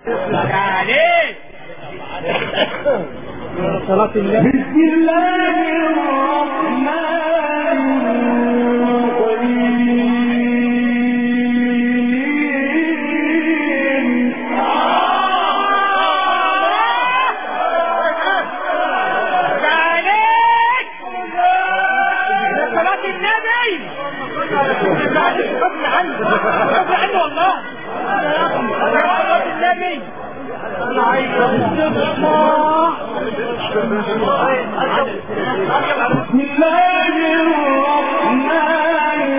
عليك صلاة الله. بسم الله الرحمن الرحيم. عليك صلاة النبي. حكم عنه والله. صلاة النبي. بسم الله الرحمن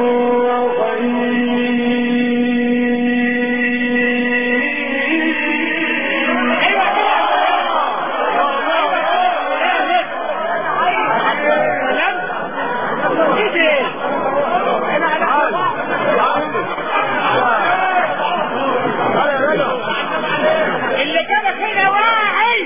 اللي جابك هنا واعي.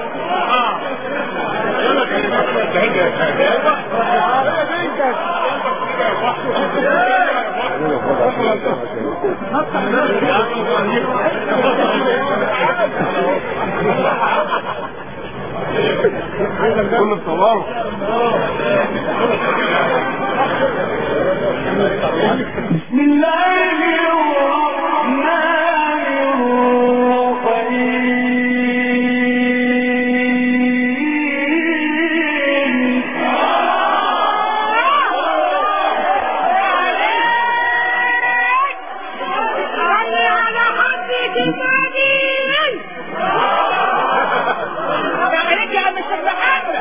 كل الصلاة. بسم الله الرحمن الرحيم. صلي على حضرة النبي. عليك يا عم الشيخ محمد.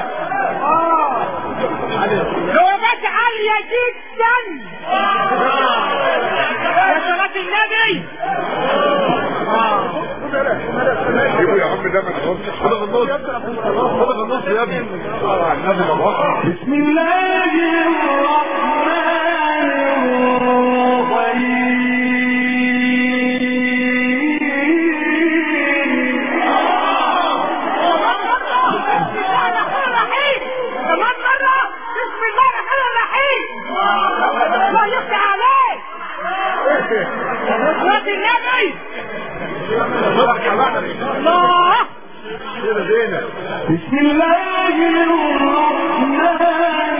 نوبات عالية جدا يا صلاة النبي. ايوه يا عم ده ما تخافش. خد النص يا ابني. بسم الله الرحمن الرحيم. كمان مرة بسم الله الرحمن الرحيم. الله يفتح عليك. صلاة النبي. الله. بسم الله الرحمن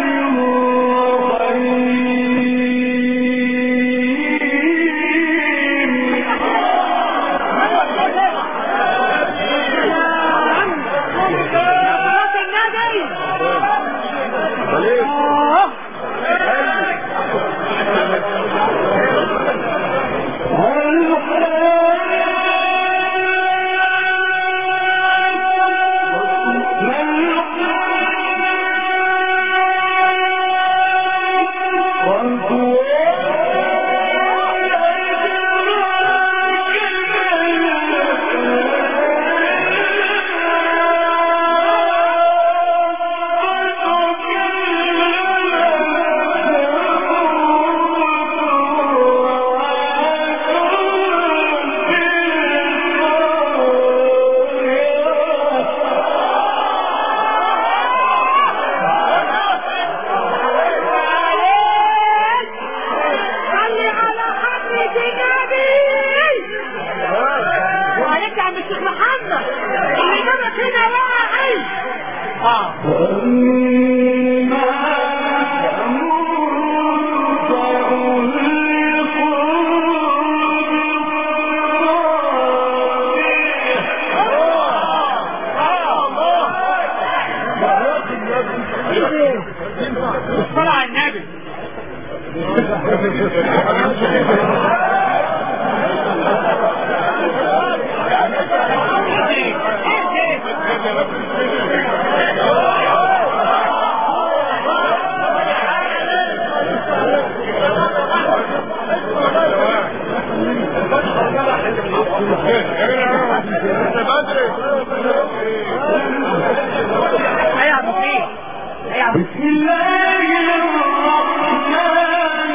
الصلاة على النبي. بسم الله الرحمن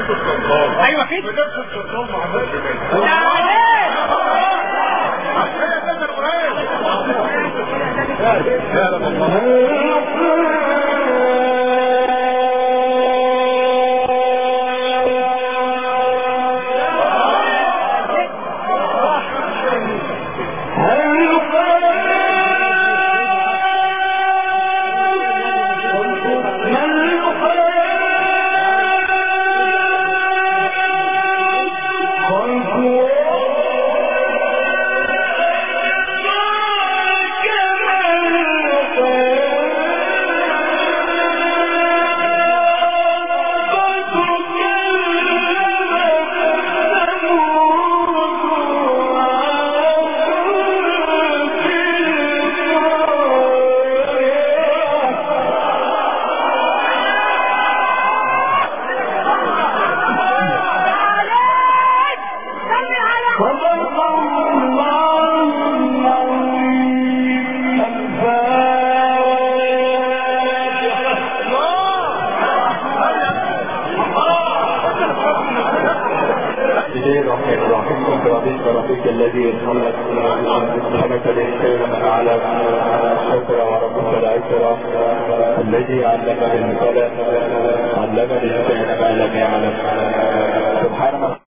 ايوه كده. ربك الذي خلق الإنسان من علم اقرأ وربك الأكرم الذي علم بالقلم علم الإنسان ما لم يعلم. سبحان الله.